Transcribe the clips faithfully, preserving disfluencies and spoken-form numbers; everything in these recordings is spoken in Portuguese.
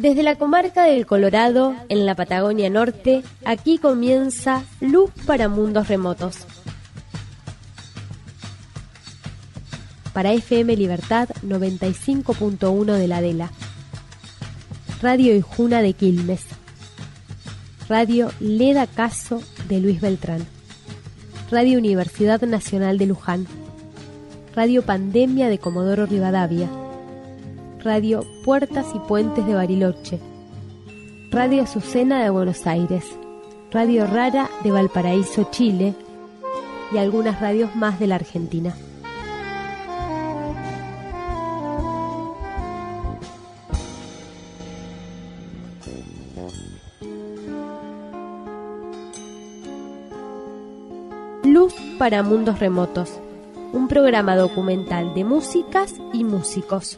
Desde la comarca del Colorado, en la Patagonia Norte, aquí comienza Luz para Mundos Remotos. Para F M Libertad noventa y cinco punto uno de la Adela, Radio Ijuna de Quilmes, Radio Leda Caso de Luis Beltrán, Radio Universidad Nacional de Luján, Radio Pandemia de Comodoro Rivadavia, Radio Puertas y Puentes de Bariloche, Radio Azucena de Buenos Aires, Radio Rara de Valparaíso, Chile, y algunas radios más de la Argentina. Luz para Mundos Remotos, un programa documental de músicas y músicos.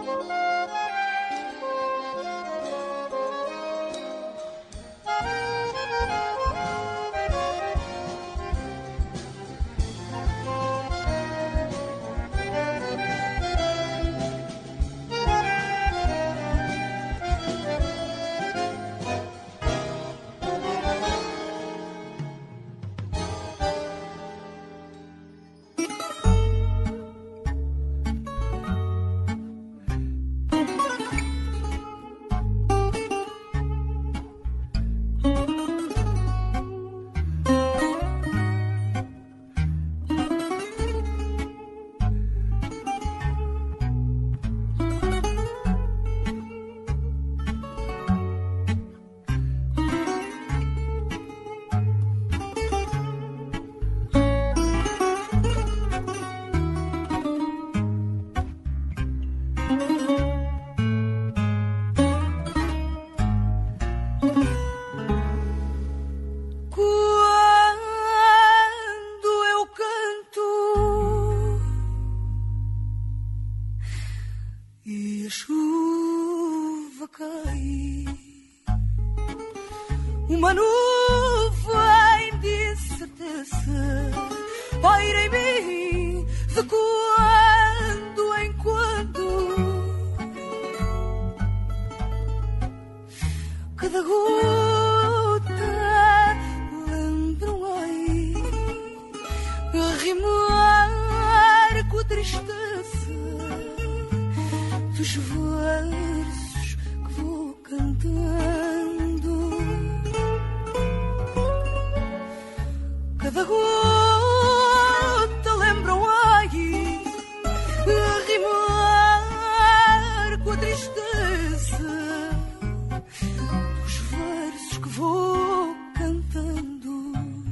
Uma nuvem de incerteza paira em mim de quando em quando. Cada gota lembra-me a rimar com a tristeza dos versos que vou cantando. Cada gota lembra-me a rimar com a tristeza dos versos que vou cantando.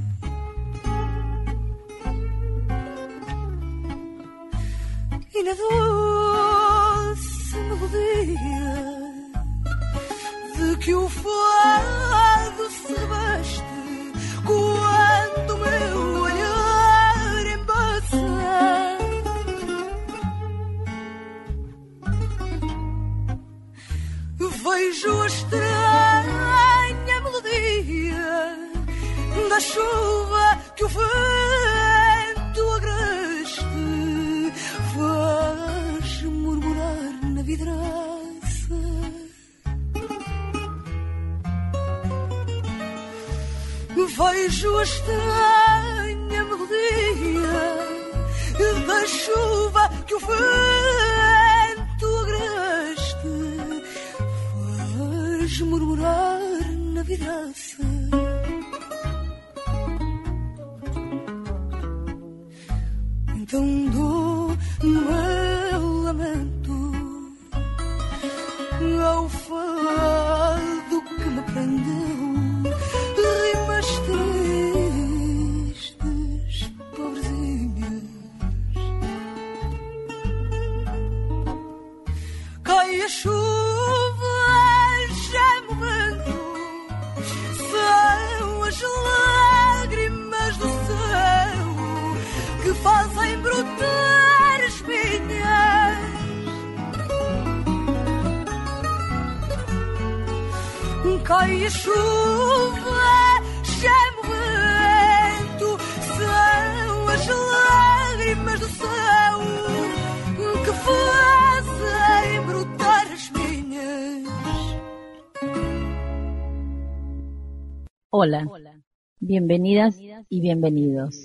E na doce melodia de que o fado se veste quando meu olhar embaça, vejo a estranha melodia da chuva que o vento agreste faz murmurar na vidraça. Vejo a estranha melodia da chuva que o vento agreste faz murmurar na vidraça. Então dou meu lamento ao fado que me prendeu. Rimas tristes, pobrezinhas. Cai a chuva, geme o vento, são as lágrimas do céu que fazem brotar as minhas. Cai a chuva, geme o vento, são as lágrimas do céu que fazem brotar as minhas. Hola, bienvenidas y bienvenidos.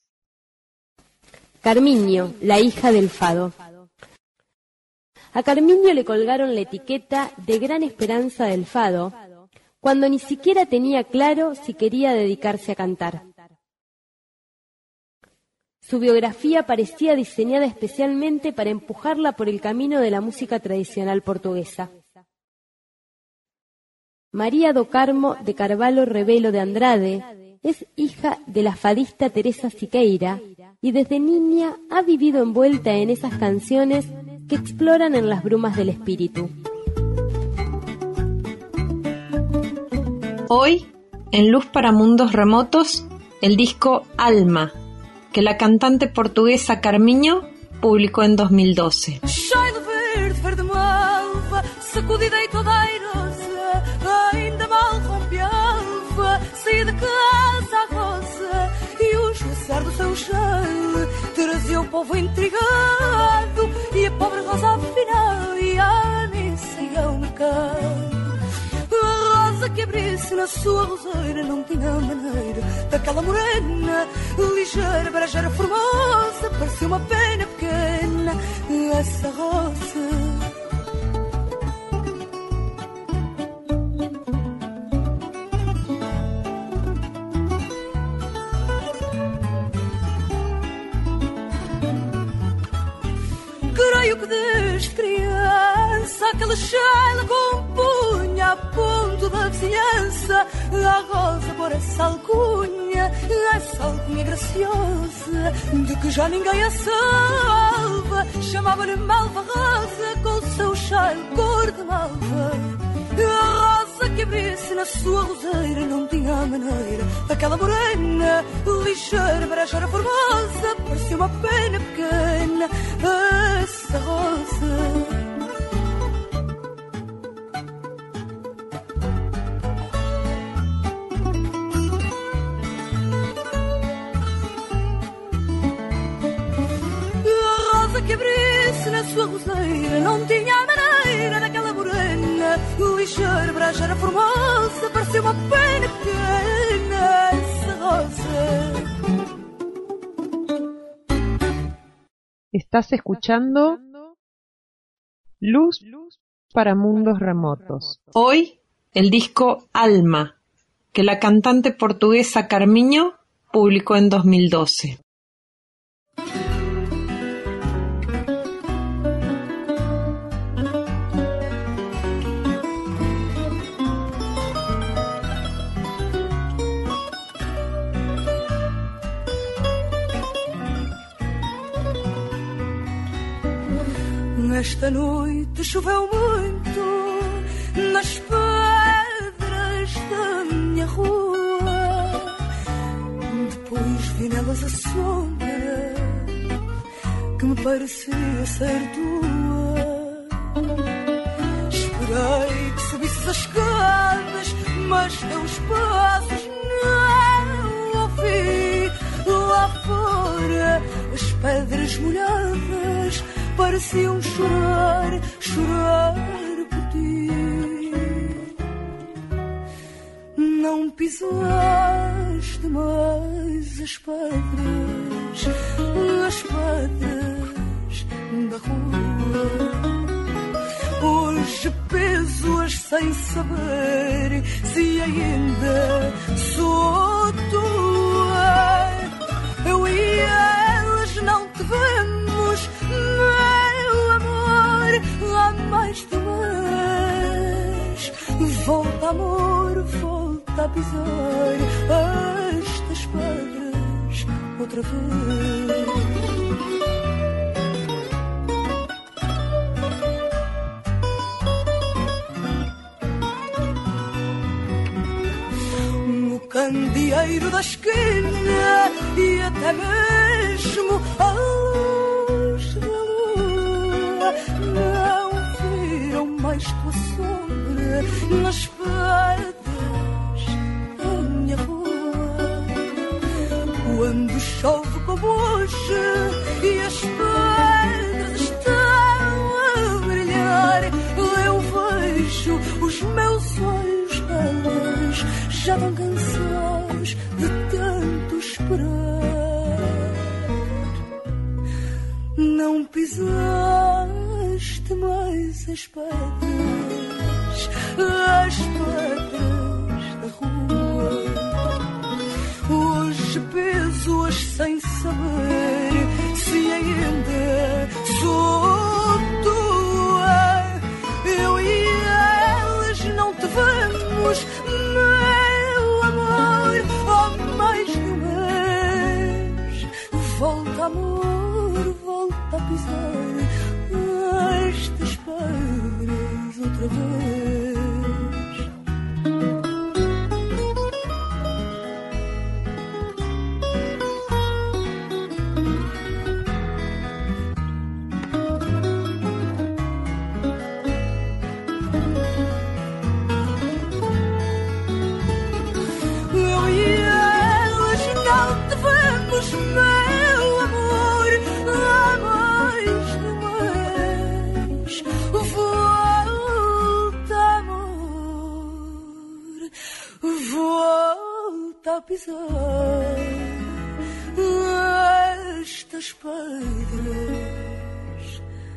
Carmiño, la hija del fado. A Carmiño le colgaron la etiqueta de gran esperanza del fado, cuando ni siquiera tenía claro si quería dedicarse a cantar. Su biografía parecía diseñada especialmente para empujarla por el camino de la música tradicional portuguesa. María do Carmo de Carvalho Rebelo de Andrade es hija de la fadista Teresa Siqueira y desde niña ha vivido envuelta en esas canciones que exploran en las brumas del espíritu. Hoy, en Luz para Mundos Remotos, el disco Alma, que la cantante portuguesa Carmiño publicó en dos mil doce. Sacudida e toda airosa, ainda mal rompe a alva, saí de casa à roça e o esvoaçar do seu chão trazia o povo intrigado e a pobre rosa afinal ia à missa e ao mercado. A rosa que abrisse na sua roseira não tinha maneira daquela morena ligeira, brejeira, formosa, parecia uma pena pequena essa rosa. Creio que desde criança aquela Sheila compunha a ponto da vizinhança a rosa por essa alcunha, essa alcunha graciosa de que já ninguém a salva. Chamava-lhe Malva Rosa com o seu chale cor de malva. A rosa que abrisse na sua roseira não tinha maneira daquela morena ligeira, brejeira, formosa, parecia uma pena pequena essa rosa. Que abrisse na sua roseira não tinha a maneira daquela morena ligeira, brejeira, formosa, parecia uma pena pequena essa rosa. Estás escuchando Luz para Mundos Remotos. Hoy, el disco Alma, que la cantante portuguesa Carmiño publicó en dos mil doce. Esta noite choveu muito nas pedras da minha rua. Depois vi nelas a sombra que me parecia ser tua. Esperei que subisses as escadas, mas teus passos não ouvi. Lá fora as pedras molhadas pareciam chorar, chorar por ti. Não pisaste mais as pedras, as pedras da rua. Hoje peso-as sem saber se ainda sou tua. Eu e elas não te vemos, meu amor, há mais de um mês. Volta, amor, volta a pisar estas pedras outra vez. No candeeiro da esquina e até mesmo a luz da lua não viram mais tua sombra nas pedras da minha rua. Quando chove como hoje e as pedras estão a brilhar, eu vejo os meus olhos belos já tão cansados não pisaste mais as pedras, as pedras da rua. Hoje peso-as sem saber se ainda sou tua. Eu e elas não te vemos, meu amor, oh mais de uma vez. Volta, amor, volta a pisar estas pedras outra vez. Meu amor, há mais de uma vez. Volta, amor, volta a pisar estas pedras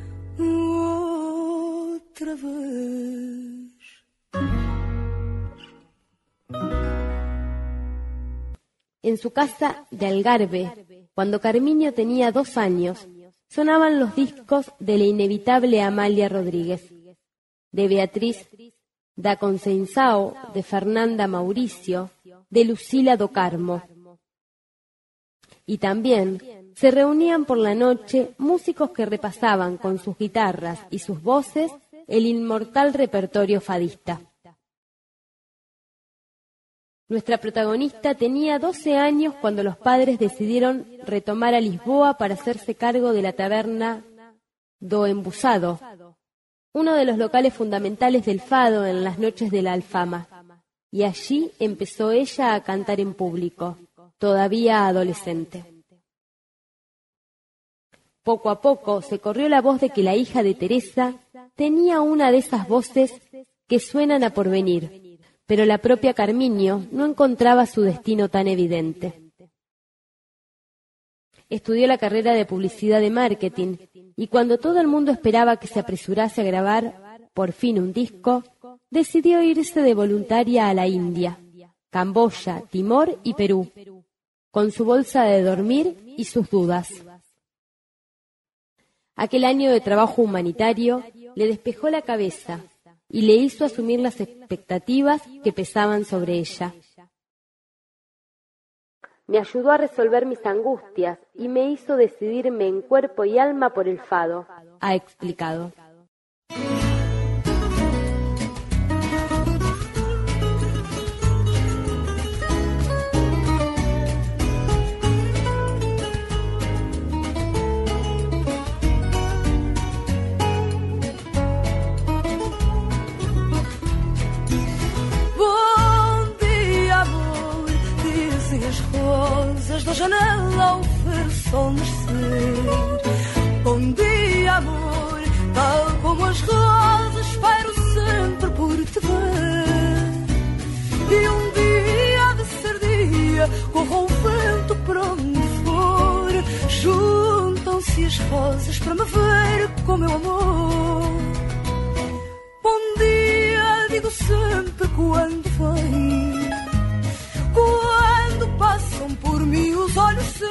outra vez. En su casa de Algarve, cuando Carmiño tenía dos años, sonaban los discos de la inevitable Amalia Rodríguez, de Beatriz da Conceição, de Fernanda Mauricio, de Lucila do Carmo. Y también se reunían por la noche músicos que repasaban con sus guitarras y sus voces el inmortal repertorio fadista. Nuestra protagonista tenía doce años cuando los padres decidieron retomar a Lisboa para hacerse cargo de la taberna do Embusado, uno de los locales fundamentales del fado en las noches de la Alfama, y allí empezó ella a cantar en público, todavía adolescente. Poco a poco se corrió la voz de que la hija de Teresa tenía una de esas voces que suenan a porvenir, pero la propia Carmiño no encontraba su destino tan evidente. Estudió la carrera de publicidad de marketing y cuando todo el mundo esperaba que se apresurase a grabar por fin un disco, decidió irse de voluntaria a la India, Camboya, Timor y Perú, con su bolsa de dormir y sus dudas. Aquel año de trabajo humanitario le despejó la cabeza y le hizo asumir las expectativas que pesaban sobre ella. Me ayudó a resolver mis angustias y me hizo decidirme en cuerpo y alma por el fado, ha explicado. Da janela ao ver sol nascer. Bom dia, amor, tal como as rosas, espero sempre por te ver. E um dia há de ser dia, corra o vento para onde for, juntam-se as rosas para me ver com meu amor. Bom dia, digo sempre quando vem, quando passam por mim os olhos seus,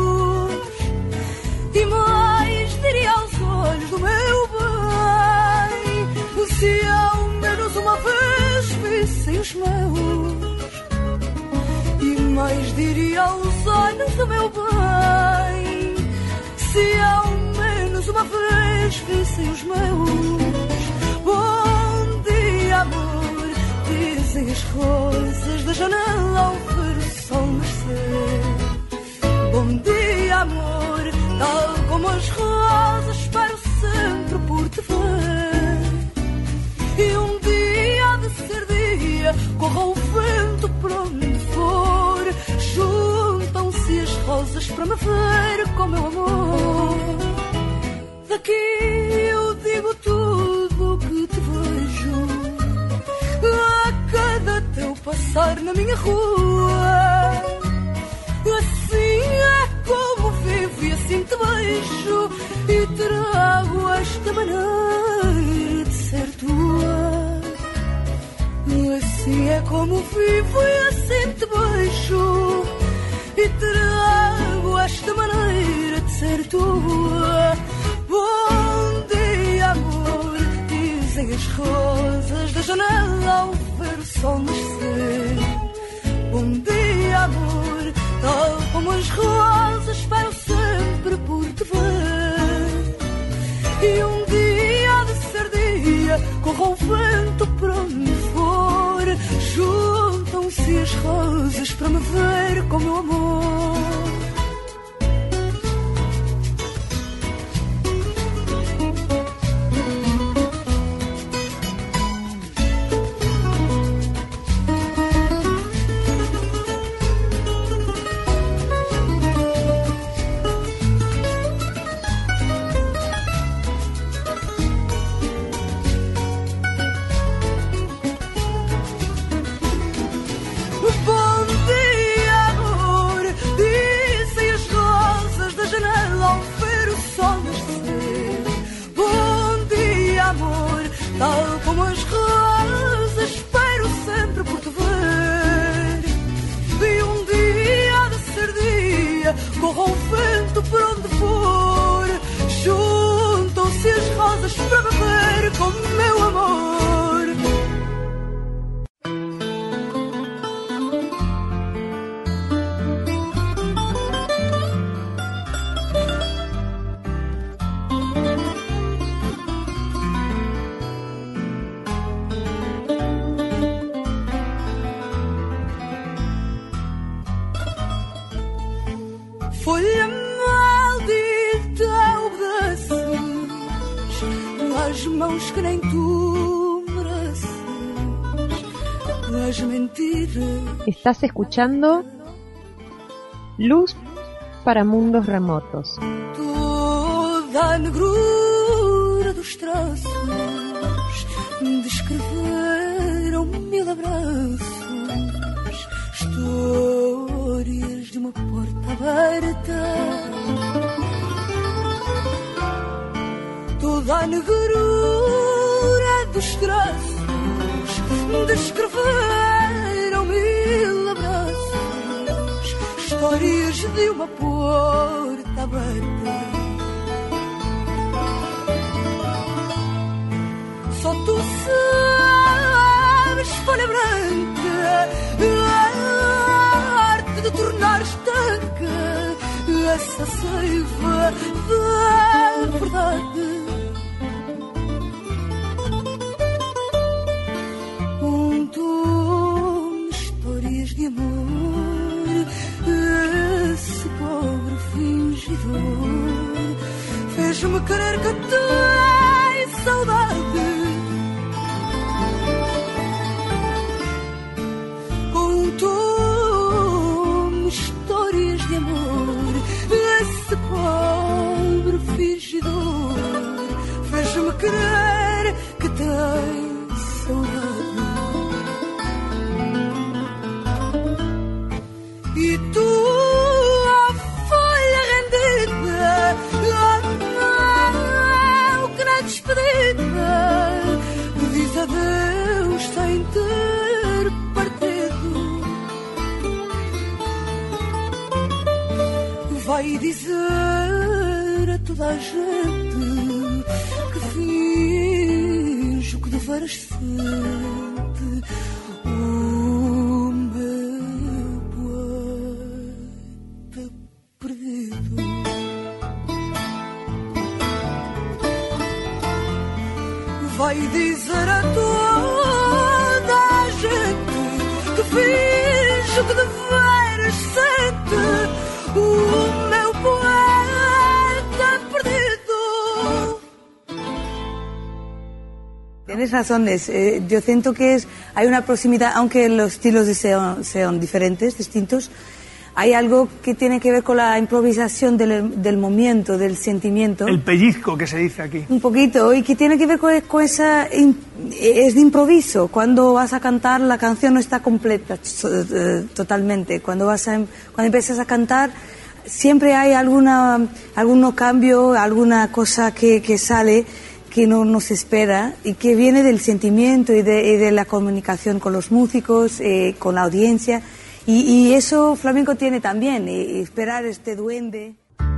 e mais diria aos olhos do meu bem, se ao menos uma vez vissem os meus, e mais diria aos olhos do meu bem, se ao menos uma vez vissem os meus. Bom dia, amor, dizem as rosas da janela ao ver o sol nascer. Bom dia, amor, tal como as rosas, espero sempre por te ver. E um dia há de ser dia, corra o vento para onde for, juntam-se as rosas para me ver com meu amor. Daqui eu digo tudo o que te vejo, a cada teu passar na minha rua. Assim é como vivo e assim te vejo. beijo e trago esta maneira de ser tua. Assim é como vivo e assim te beijo e trago esta maneira de ser tua. Bom dia, amor, dizem as rosas da janela ao ver o sol nascer. Bom dia, amor, tal como as rosas espero sempre por te ver. E um dia há de ser dia, corra o vento para onde for, juntam-se as rosas para me ver com meu amor. Tal como as rosas espero sempre por te ver. E um dia há de ser dia, corra o vento por onde for, juntam-se as rosas para me ver com meu amor. Folha maldita, obedeces às mãos que nem tu mereces, as mentiras. Estás escuchando Luz para Mundos Remotos. Toda a negrura dos traços descreveram mil abraços, histórias de uma porta aberta. Toda a negrura dos traços descreveram mil abraços, histórias de uma porta aberta. Só tu sabes, folha branca, a arte de tornar estanca essa seiva da verdade. Um tom de histórias de amor, esse pobre fingidor fez-me querer que tens saudade. Um tom de histórias de amor, esse pobre fingidor fez-me querer que tens saudade. E tu, a folha rendida, oh, que na despedida diz adeus sem ter partido. Vai dizer a toda a gente que finjo que de veras sente o meu poeta perdido. Vai dizer a toda a gente que finjo que de veras sente o meu poeta perdido. Tienes razones. Eh, yo siento que es hay una proximidad, aunque los estilos sean, sean diferentes, distintos. Hay algo que tiene que ver con la improvisación del, del momento, del sentimiento. El pellizco que se dice aquí. Un poquito, y que tiene que ver con, con esa... Es de improviso. Cuando vas a cantar, la canción no está completa totalmente. Cuando vas a, cuando empiezas a cantar, siempre hay alguna, algún cambio, alguna cosa que, que sale que no nos espera y que viene del sentimiento y de, y de la comunicación con los músicos, eh, con la audiencia. Y, y eso flamenco tiene también, y, y esperar este duende.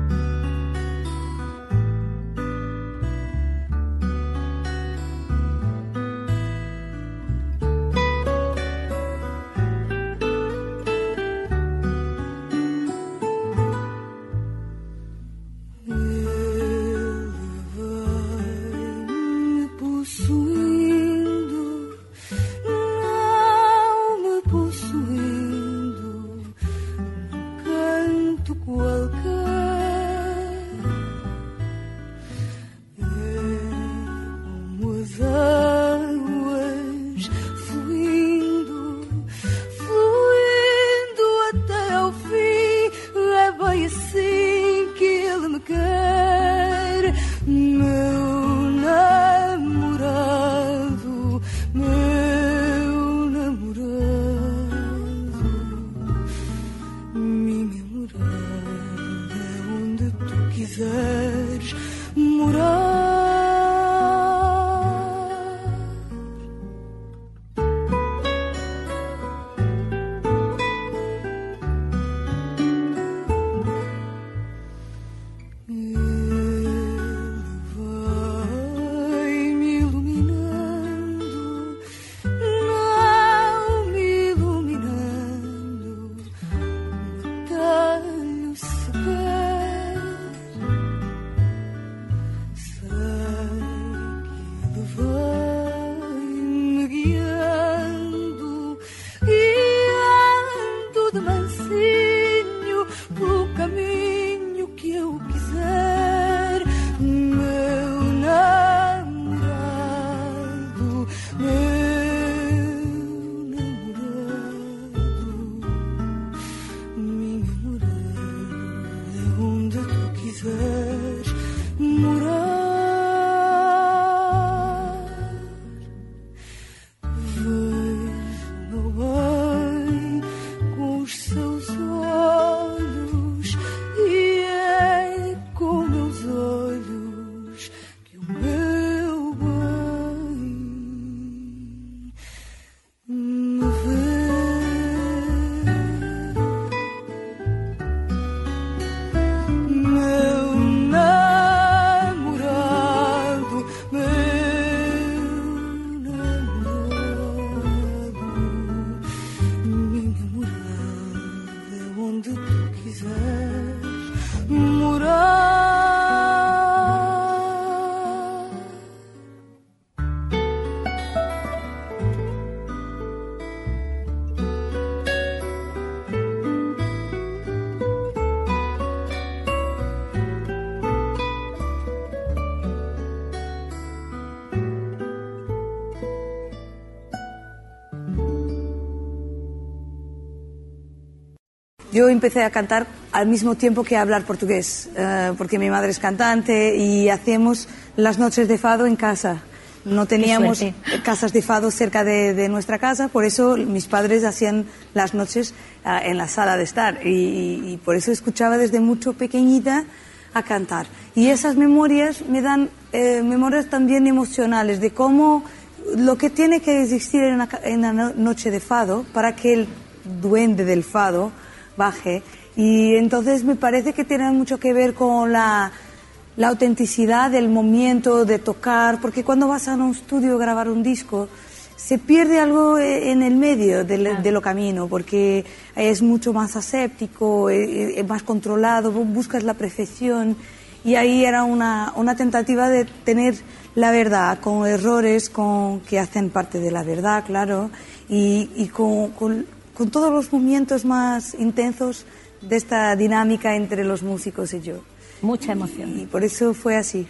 Yo empecé a cantar al mismo tiempo que a hablar portugués, eh, porque mi madre es cantante y hacíamos las noches de fado en casa. No teníamos casas de fado cerca de, de nuestra casa, por eso mis padres hacían las noches uh, en la sala de estar y, y, y por eso escuchaba desde mucho pequeñita a cantar. Y esas memorias me dan eh, memorias también emocionales de cómo lo que tiene que existir en la, en la noche de fado para que el duende del fado baje, y entonces me parece que tiene mucho que ver con la, la autenticidad del momento de tocar, porque cuando vas a un estudio a grabar un disco se pierde algo en el medio del, ah. de lo camino, porque es mucho más aséptico, es, es más controlado, buscas la perfección, y ahí era una, una tentativa de tener la verdad, con errores con, que hacen parte de la verdad, claro, y, y con, con con todos los movimientos más intensos de esta dinámica entre los músicos y yo. Mucha emoción. Y por eso fue así.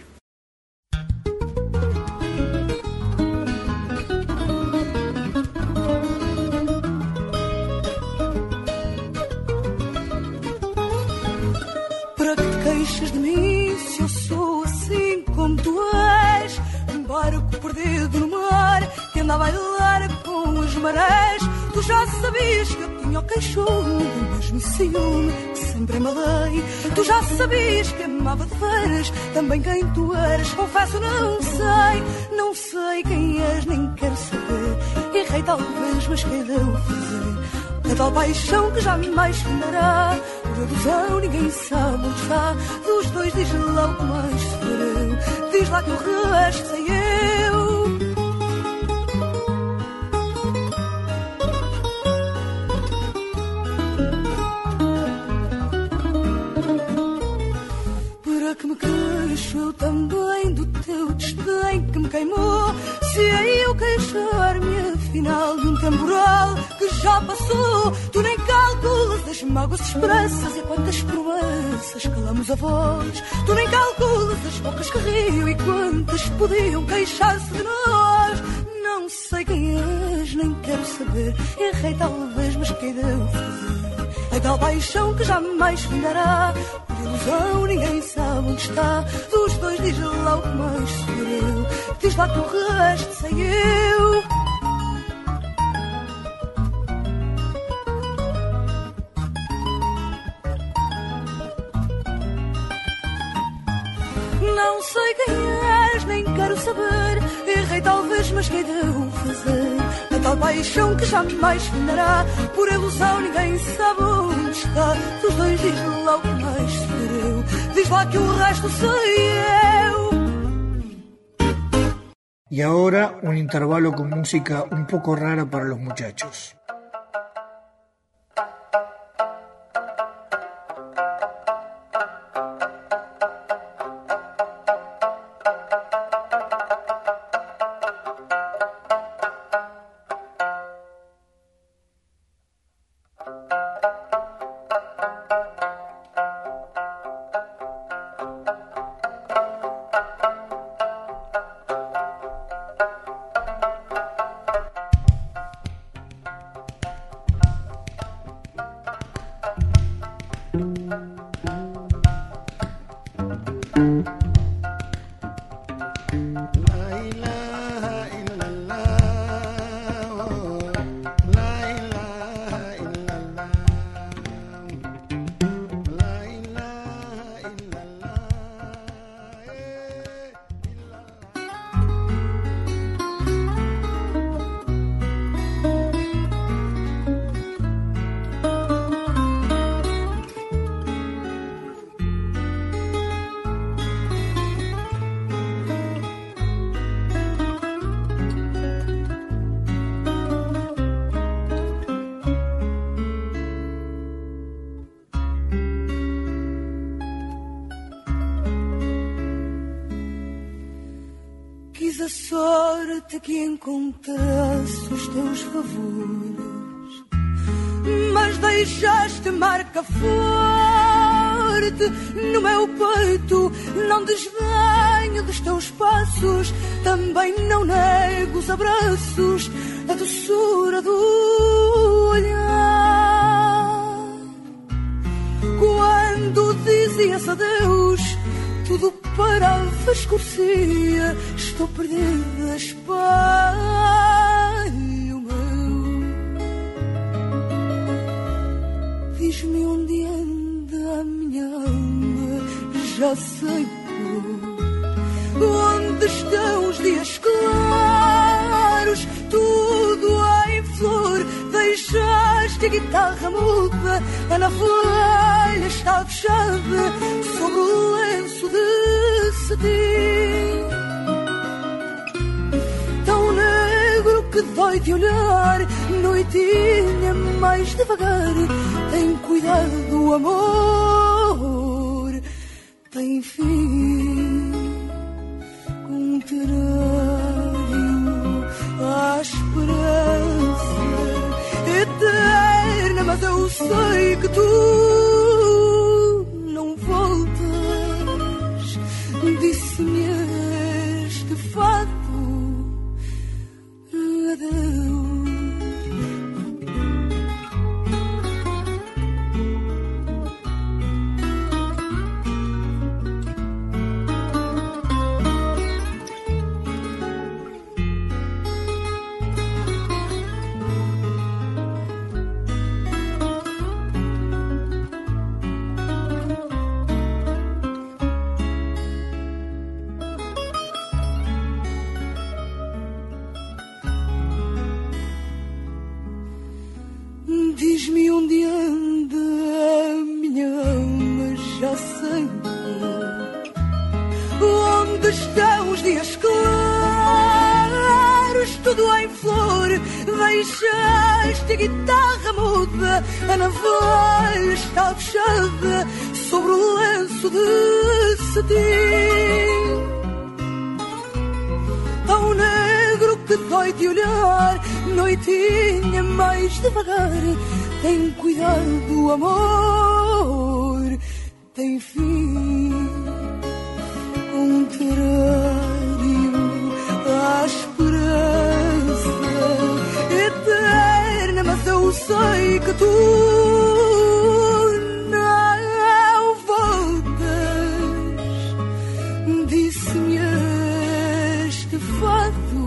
Para que te queixas de mim se eu sou assim como tu és? Um barco perdido no mar que anda a bailar com as marés. Tu já sabias que eu tinha o queixume do mesmo ciúme que sempre amalei. Tu já sabias que amava de veras também quem tu eras. Confesso, não sei, não sei quem és, nem quero saber. Errei talvez, mas que devo fazer? A tal paixão que jamais findará. Por ilusão ninguém sabe onde está. Dos dois diz lá o que mais sofreu. Diz lá que o resto sei eu. Que me queixo eu também do teu desdém que me queimou. Se é eu queixar-me afinal de um temporal que já passou. Tu nem calculas as mágoas expressas e quantas promessas calamos a voz. Tu nem calculas as bocas que riam e quantas podiam queixar-se de nós. Não sei quem és, nem quero saber. Errei talvez, mas que devo fazer? A tal paixão que jamais findará. Ilusão, ninguém sabe onde está. Dos dois diz lá o que mais sofreu. Diz lá que o resto sei eu. Não sei quem és, nem quero saber. Errei talvez, mas que devo fazer? A tal paixão que jamais findará. Por ilusão ninguém sabe onde está. Dos dois diz lá o que mais sofreu. Diz lá que o resto sei eu. Y ahora un intervalo con música un poco rara para los muchachos. A sorte que encontrasse os teus favores, mas deixaste marca forte no meu peito. Não desdenho dos teus passos, também não nego os abraços, a doçura do olhar. Quando dizias adeus, tudo parava, escurecia. Estou perdida, espelho meu. Diz-me onde anda a minha alma, já sei por onde estão os dias claros. Tudo em flor, deixaste a guitarra muda. A navalha está fechada sobre o lenço de cetim. Tão negro que dói de olhar, noitinha mais devagar. Tem cuidado, amor, tem fim contrário à esperança eterna. Mas eu sei que tu não voltas. Disse-me este fato, adeus. deixaste a guitarra muda, a navalha está fechada sobre o lenço de cetim. Tão negro que dói de olhar, noitinha mais devagar. Tem cuidado, amor, tem fim. Contrário à esperança eterna, mas eu sei que tu não voltas. Disse-me este fado.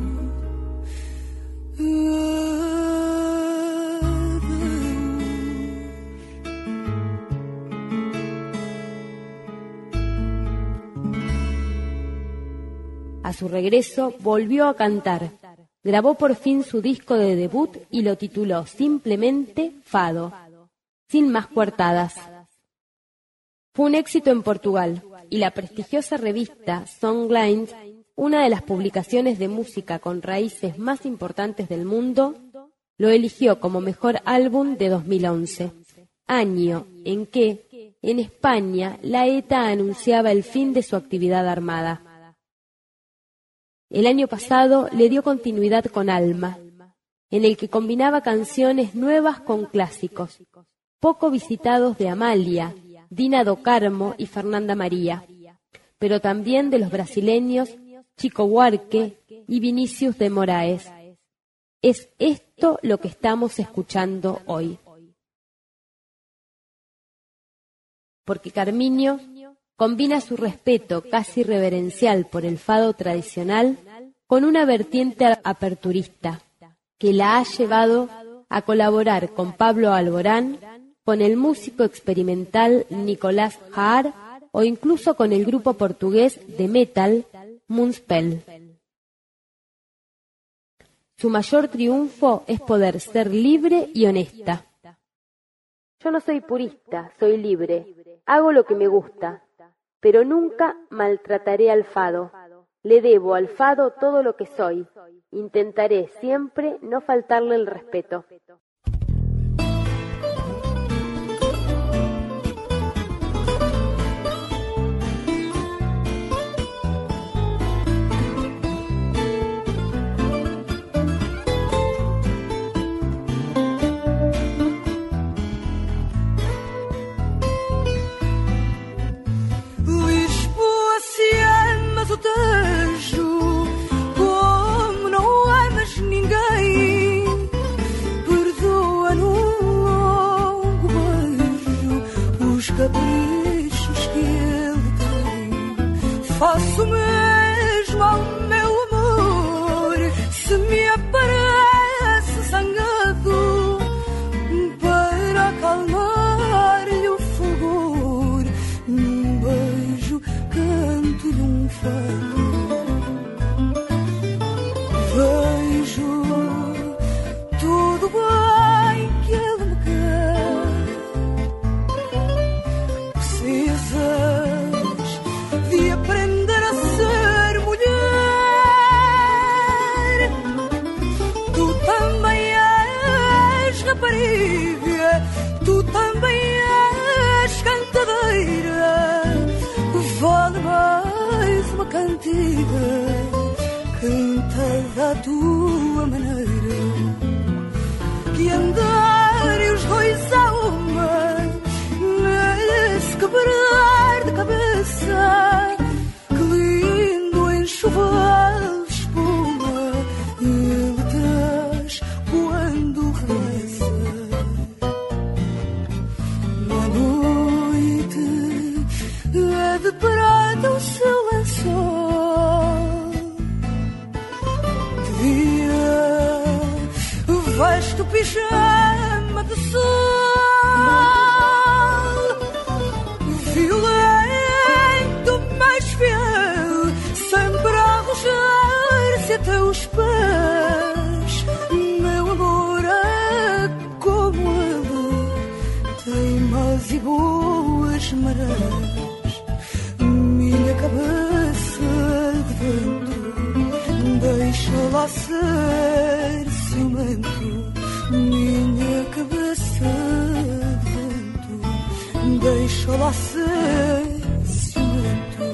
A su regreso volvió a cantar. Grabó por fin su disco de debut y lo tituló simplemente Fado, sin más coartadas. Fue un éxito en Portugal y la prestigiosa revista Songlines, una de las publicaciones de música con raíces más importantes del mundo, lo eligió como mejor álbum de dos mil once, año en que, en España, la ETA anunciaba el fin de su actividad armada. El año pasado le dio continuidad con Alma, en el que combinaba canciones nuevas con clásicos, poco visitados de Amalia, Dina do Carmo y Fernanda María, pero también de los brasileños Chico Buarque y Vinícius de Moraes. Es esto lo que estamos escuchando hoy. Porque Carmiño combina su respeto casi reverencial por el fado tradicional con una vertiente aperturista que la ha llevado a colaborar con Pablo Alborán, con el músico experimental Nicolás Haar o incluso con el grupo portugués de metal Moonspell. Su mayor triunfo es poder ser libre y honesta. Yo no soy purista, soy libre, hago lo que me gusta, pero nunca maltrataré al fado. Le debo al fado todo lo que soy. Intentaré siempre no faltarle el respeto. O Tejo, como não amas ninguém, perdoa num longo beijo os caprichos que ele tem. Faço mesmo ao meu amor, se me aparece zangado, para acalmar-lhe o fulgor, num beijo canto-lhe um fado. Vejo tudo bem que ele me quer. Precisas de aprender a ser mulher. Tu também és rapariga, tu também és cantadeira. Vale mais uma cantiga cantada à tua maneira, que andarem os dois a uma nesse quebrar de cabeça. Que lindo enxoval de espuma ele traz quando regressa. Na noite é de prata o seu lençol, de dia veste o pijama de sol. Violento, mas fiel, sempre a arrojar-se a teus pés. Meu amor é como ele, teimas e boas marés. Minha cabeça de vento, deixa lá ser cimento, minha cabeça de vento, deixa lá ser cimento.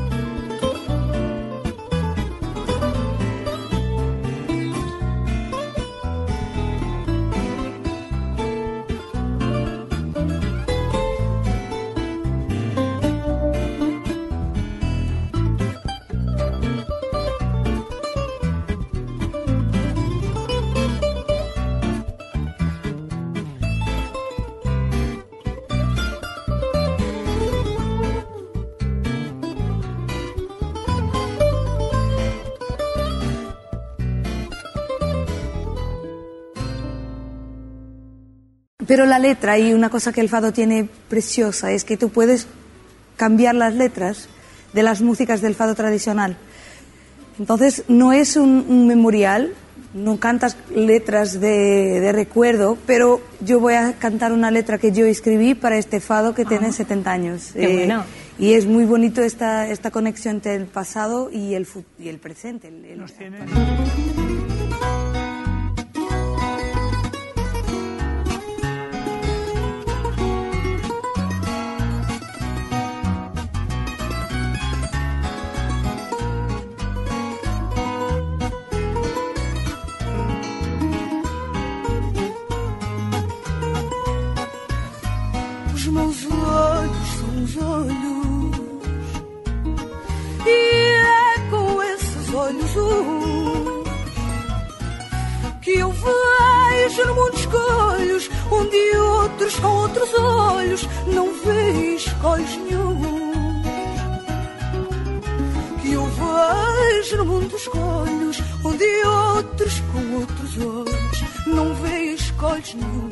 Pero la letra, y una cosa que el fado tiene preciosa, es que tú puedes cambiar las letras de las músicas del fado tradicional. Entonces, no es un, un memorial, no cantas letras de, de recuerdo, pero yo voy a cantar una letra que yo escribí para este fado que ah, tiene setenta años. Qué eh, bueno. Y es muy bonito esta, esta conexión entre el pasado y el, y el presente. El, el Os meus olhos são os olhos, e é com esses olhos que eu vejo no mundo escolhos, onde outros com outros olhos não vejo escolhos nenhum. Que eu vejo no mundo escolhos, onde outros com outros olhos não vejo escolhos nenhum.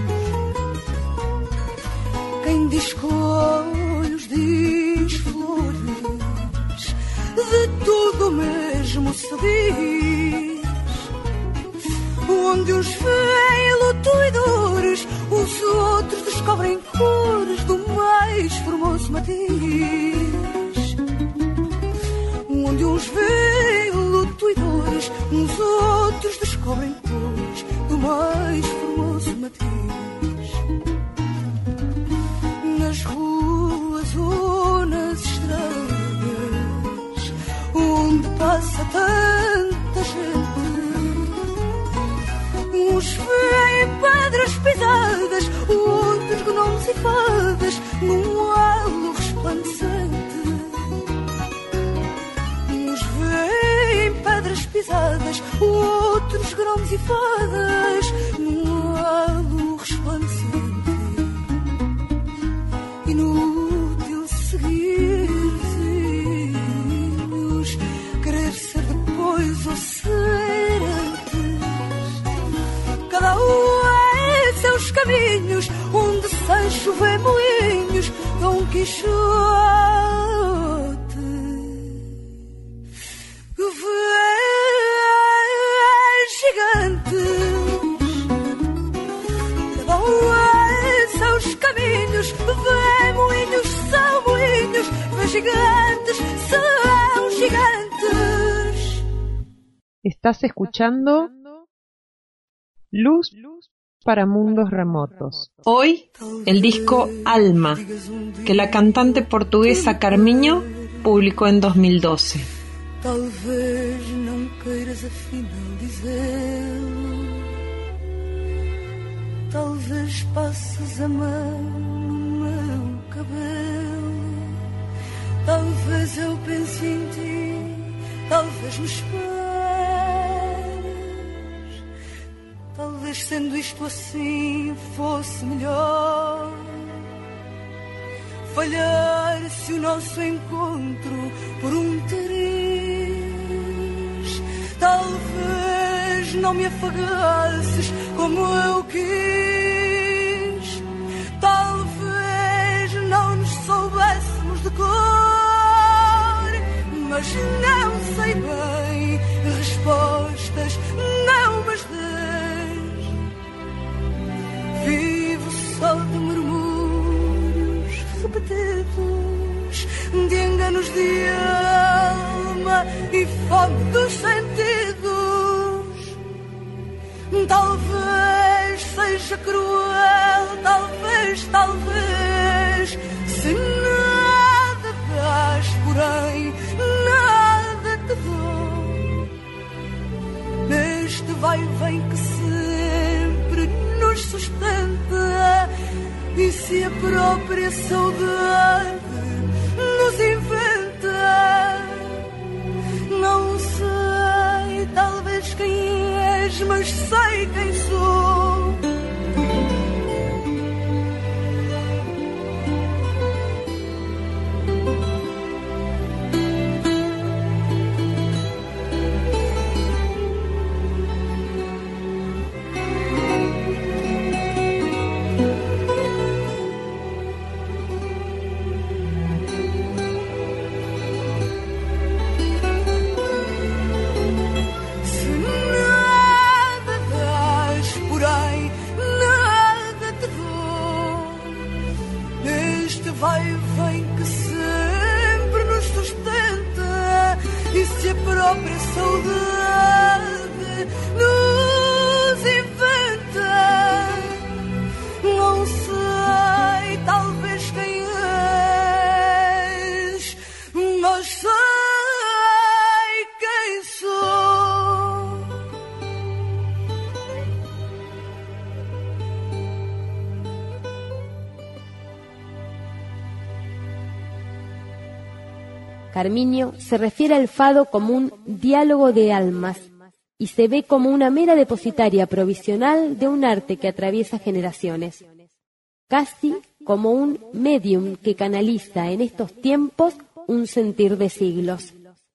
Quem diz colhos diz flores, de tudo mesmo se diz. Onde uns veem luto e dores, os outros descobrem cores do mais formoso matiz. Onde uns veem luto e dores, os outros descobrem cores do mais formoso matiz. Nas ruas ou nas estradas, onde passa tanta gente, uns veem pedras pisadas, outros gnomos e fadas num halo resplandecente. Uns veem pedras pisadas, outros gnomos e fadas num halo resplandecente. Inútil seguir vizinhos, querer ser depois ou ser antes. Cada um é seus caminhos, onde sem chover moinhos, Dom Quixote vê gigantes. Cada um é seus caminhos, vê moinhos, são moinhos, vê gigantes, são gigantes. Estás escuchando Luz para Mundos Remotos. Hoy, el disco Alma, que la cantante portuguesa Carminho publicó en dos mil doce. Talvez não queiras afinal dizê-lo, talvez passes a mão no meu cabelo, talvez eu pense em ti, talvez me esperes, talvez sendo isto assim fosse melhor. Falhar-se o nosso encontro por um triz, talvez não me afagasses como eu quis, talvez não nos soubéssemos de cor, mas não sei bem respostas, não mas dês. Vivo só de murmúrios repetidos, de enganos de alma e fome dos sentidos. Este vai e vem que sempre nos sustenta, e se a própria saudade nos inventa, não sei talvez quem és, mas sei quem sou. Vai e vem que sempre nos sustenta, e se a própria saudade nos inventa, não sei talvez quem és, mas sei quem sou. Carmiño se refiere al fado como un diálogo de almas y se ve como una mera depositaria provisional de un arte que atraviesa generaciones, casi como un medium que canaliza en estos tiempos un sentir de siglos.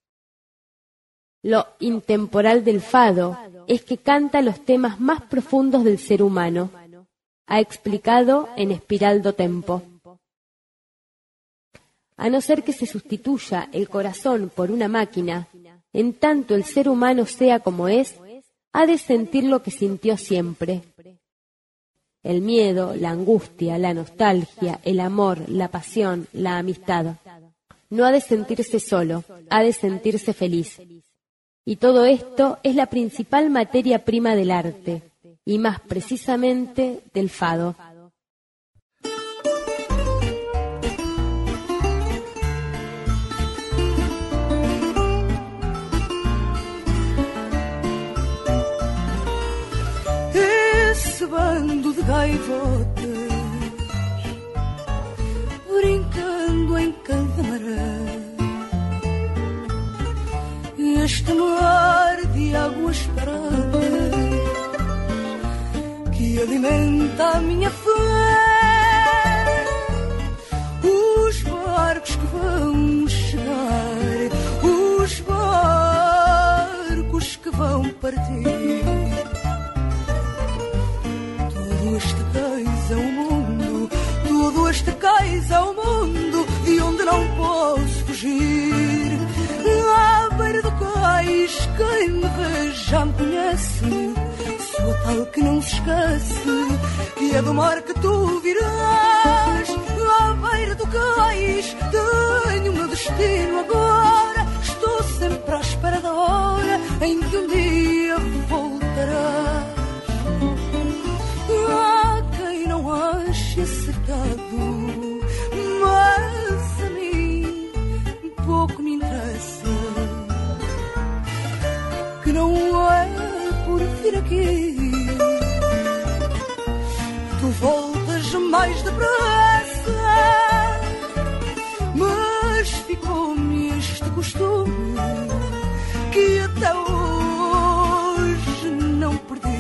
Lo intemporal del fado es que canta los temas más profundos del ser humano, ha explicado en Espiral do Tempo. A no ser que se sustituya el corazón por una máquina, en tanto el ser humano sea como es, ha de sentir lo que sintió siempre. El miedo, la angustia, la nostalgia, el amor, la pasión, la amistad. No ha de sentirse solo, ha de sentirse feliz. Y todo esto es la principal materia prima del arte, y más precisamente del fado. Bando de gaivotas brincando em cada maré, este mar de águas paradas que alimenta a minha fé, os barcos que vão chegar, os barcos que vão partir. Este cais é o mundo, todo este cais é o mundo de onde não posso fugir. À beira do cais, quem me vê já me conhece, sou a tal que não se esquece, que é do mar que tu virás. À beira do cais, tenho o meu destino agora, estou sempre à espera da hora em que um dia voltarás. Há quem não ache acertado, mas a mim pouco me interessa, que não é por vir aqui tu voltas mais depressa, mas ficou-me este costume que até hoje não perdi.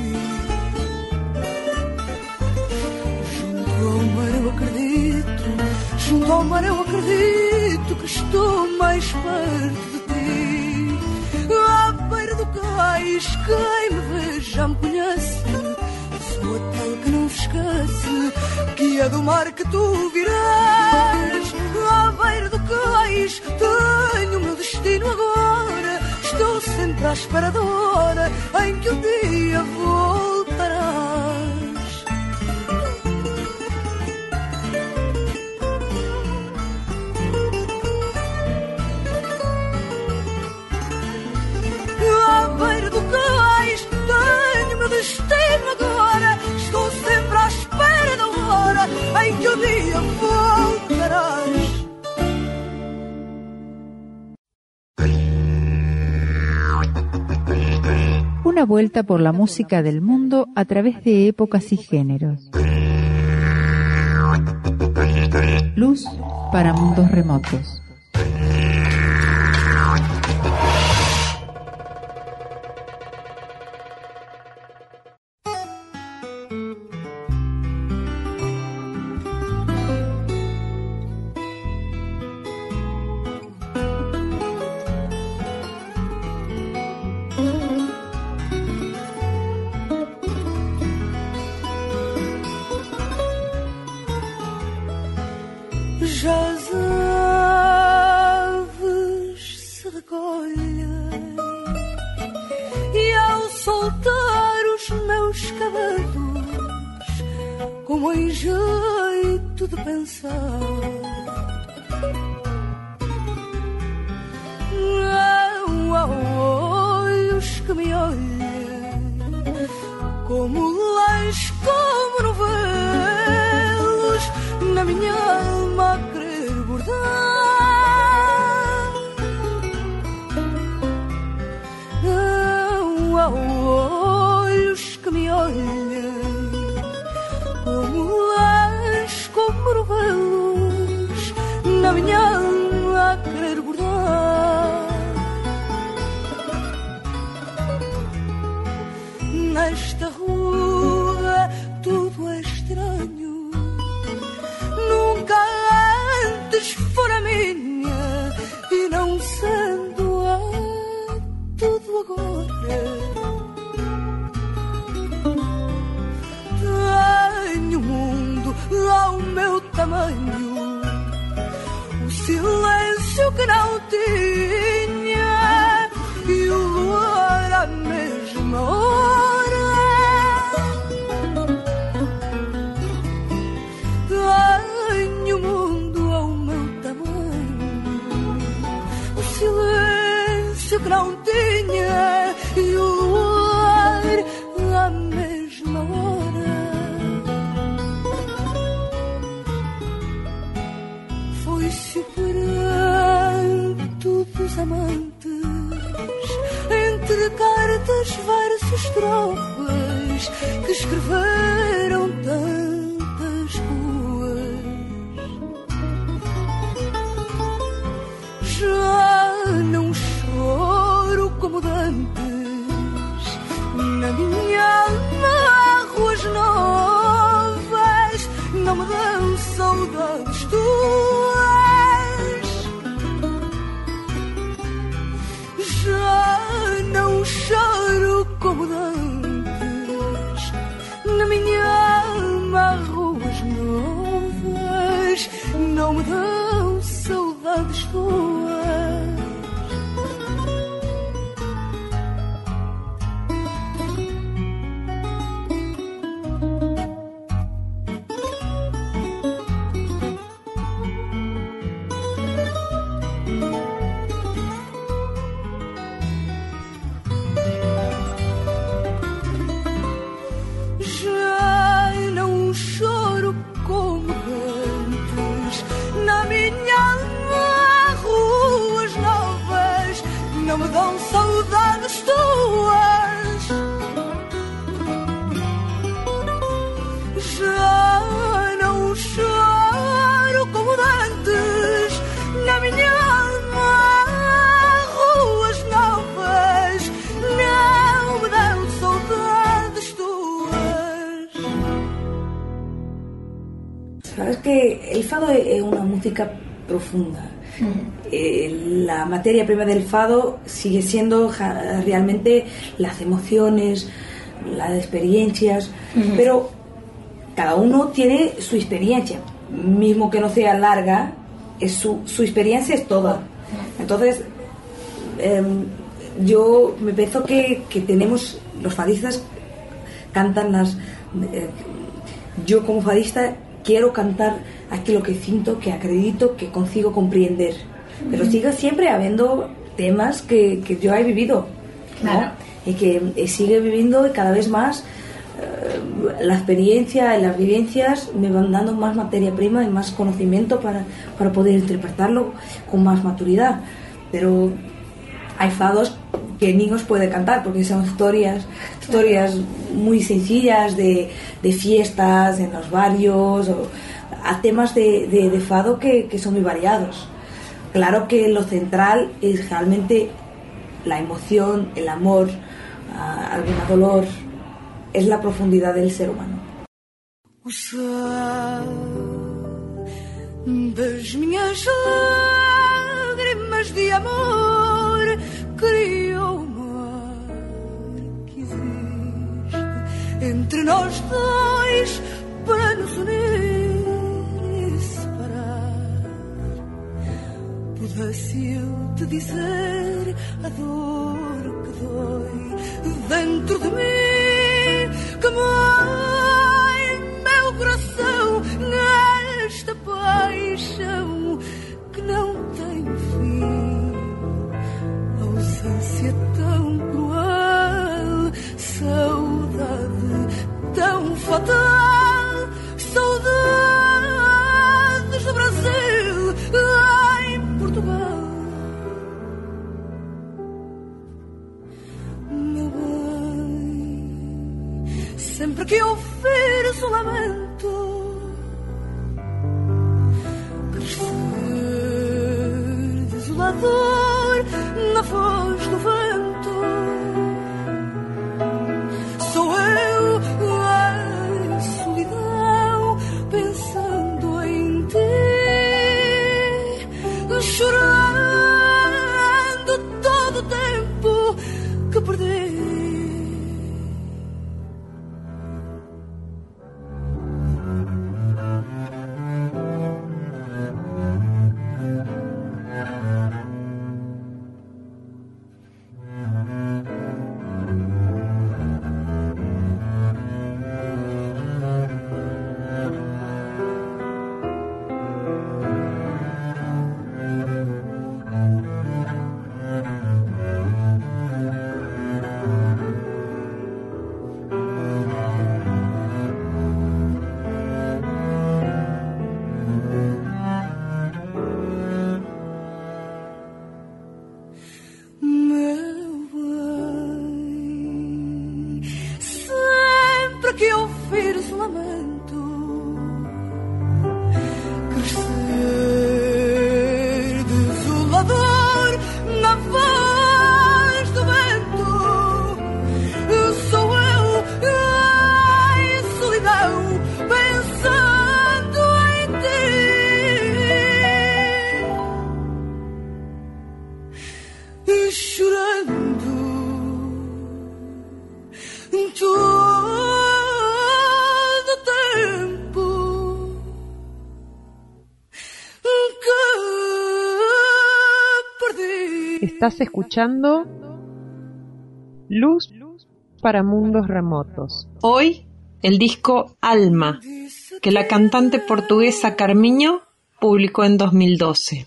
Junto ao mar eu acredito que estou mais perto de ti. À beira do cais, quem me vê já me conhece, sou a tal que não se esquece, que é do mar que tu virás. À beira do cais, tenho o meu destino agora, estou sempre à espera da hora em que um dia voltarás. À beira do cais, tenho meu destino agora, estou sempre à espera da hora em que o dia voltarás. Una vuelta por la música del mundo a través de épocas y géneros. Luz para mundos remotos. Já as aves se recolhem e ao soltar os meus cabelos, como em jeito de pensar, não há olhos que me olhem como leis, como novelos na minha alma a querer bordar. Não há olhos que me olhem como leis, como novelos na minha alma a querer bordar. Nesta rua tudo é estranho, nunca antes fora minha, e não sendo a tudo agora. Tenho o mundo ao meu tamanho, o silêncio que não tinha e o luar à mesma hora. Tenho o mundo ao meu tamanho, o silêncio que não tinha e o luar à mesma hora. Foi-se o pranto dos amantes entre cartas, versos, estrofes que escreveram tantas ruas. Já não choro como dantes, na minha alma ruas novas não me dão saudades tuas. Já não choro como dantes, na minha alma ruas novas não me dão saudades tuas. Já não choro como antes, na minha alma ruas novas não me dão saudades tuas. Já não choro como antes, na minha alma ruas novas não me dão saudades tuas. Sabes que el fado es una música profunda. Eh, la materia prima del fado sigue siendo ja, realmente las emociones, las experiencias, uh-huh. pero cada uno tiene su experiencia, mismo que no sea larga, es su, su experiencia es toda. Entonces, eh, yo me pienso que, que tenemos, los fadistas cantan las... Eh, yo como fadista quiero cantar aquello que siento, que acredito, que consigo comprender. Pero sigue siempre habiendo temas que, que yo he vivido, ¿no? Claro. Y que y sigue viviendo y cada vez más eh, la experiencia y las vivencias me van dando más materia prima y más conocimiento para, para poder interpretarlo con más maturidad. Pero hay fados que niños pueden cantar porque son historias historias muy sencillas de, de fiestas en los barrios, o a temas de, de, de fado que, que son muy variados. Claro que lo central es realmente la emoción, el amor, uh, algún dolor, es la profundidad del ser humano. O céu das minhas lágrimas de amor criou o mar que existe entre nós dois para nos unir e separar. Pudesse eu te dizer a dor que dói dentro de mim, que morre meu coração nesta paixão que não tem fim. Ausência tão cruel, saudade tão fatal, saudades do Brasil em Portugal. Meu bem, sempre que ouvires o lamento, crescer desolador na voz do vento, sou eu em solidão pensando em ti, chorando todo o tempo que perdi. Que ouvires o lamento, crescer desolador na voz do vento, sou eu em solidão pensando em ti, chorando tu. Estás escuchando Luz para Mundos Remotos. Hoy el disco Alma, que la cantante portuguesa Carminho publicó en dos mil doce.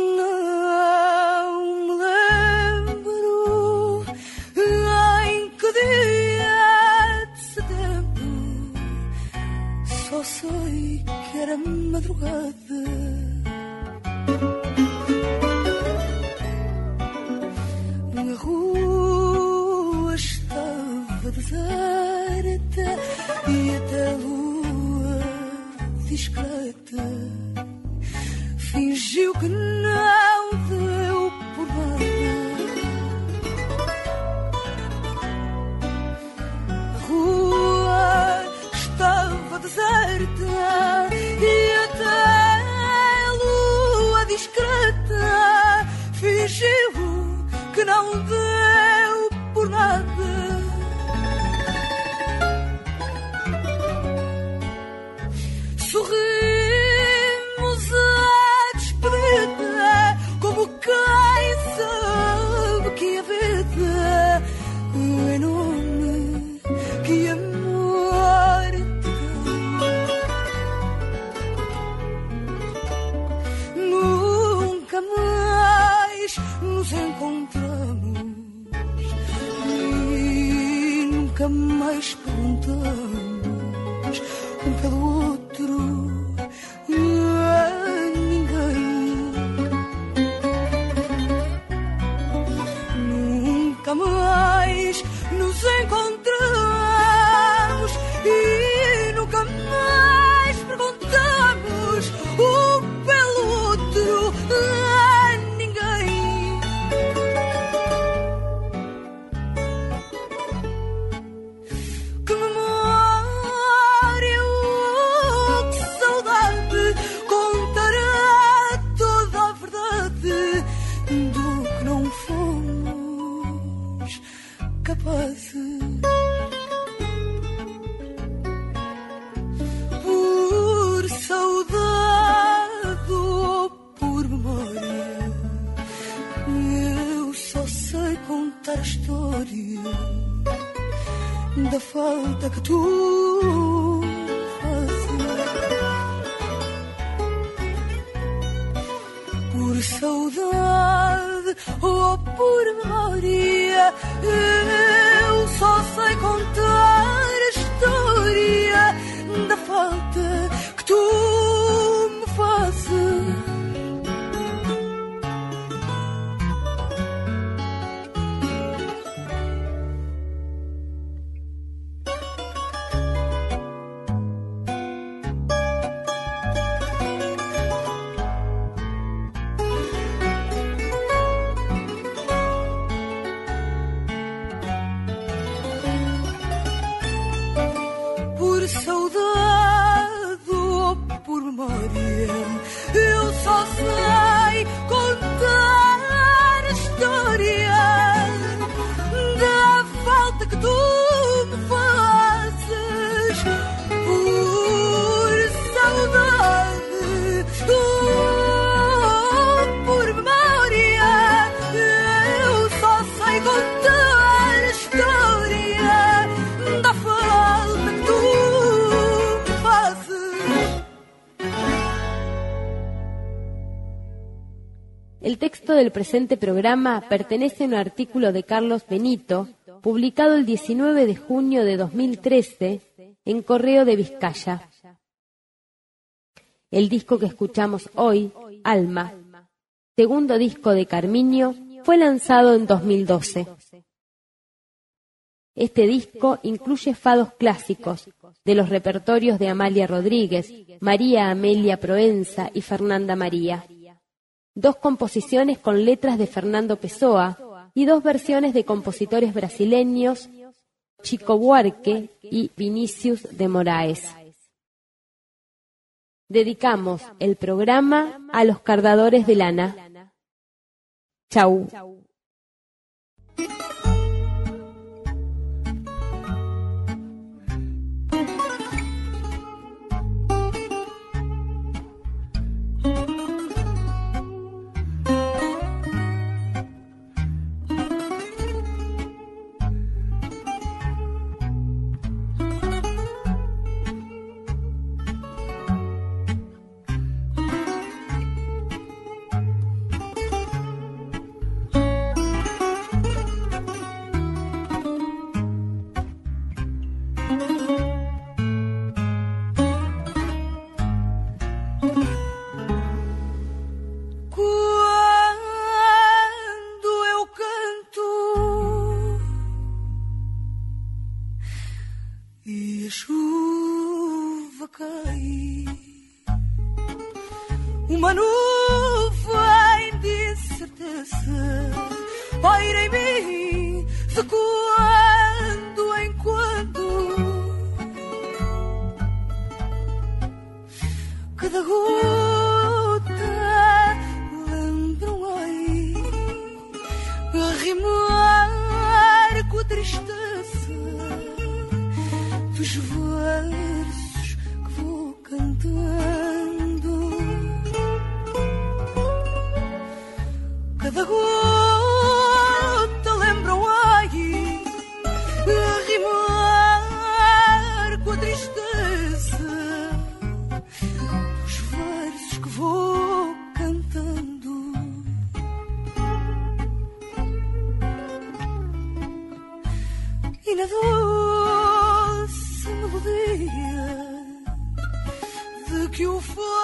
Só sei que era madrugada. A rua estava deserta e até a lua discreta fingiu que não deu por nada. A rua estava deserta e até a lua discreta fingiu que não deu por nada. Sorrimos a despedida como quem sabe que a vida é nome que a morte dá. Nunca mais nos encontramos e nunca mais perguntamos um pelo outro a ninguém. nos encontramos e nunca mais perguntamos um pelo outro a ninguém. Que memória, oh, que saudade, contará toda a verdade do que não fomos capazes. Por saudade ou por memória, eu só sei contar a história da falta que tu fazes. Por saudade ou por memória, eu só sei contar a história da falta que tu me fazes. Por saudade ou por memória, eu só sei contar a história da falta que tu me fazes. Por saudade ou por memória, eu só sei contar a história da falta que tu me fazes. El texto del presente programa pertenece a un artículo de Carlos Benito, publicado el diecinueve de junio de dos mil trece en Correo de Vizcaya. El disco que escuchamos hoy, Alma, segundo disco de Carmiño, fue lanzado en dos mil doce. Este disco incluye fados clásicos de los repertorios de Amalia Rodríguez, María Amelia Proenza y Fernanda María. Dos composiciones con letras de Fernando Pessoa y dos versiones de compositores brasileños, Chico Buarque y Vinicius de Moraes. Dedicamos el programa a los cardadores de lana. Chau. Uma nuvem de incerteza paira em mim de quando em quando. Cada gota lembra-me a rimar com a tristeza dos versos que vou cantando. Cada gota lembra-me a rimar com a tristeza dos versos que vou cantando. E na doce melodia de que o fogo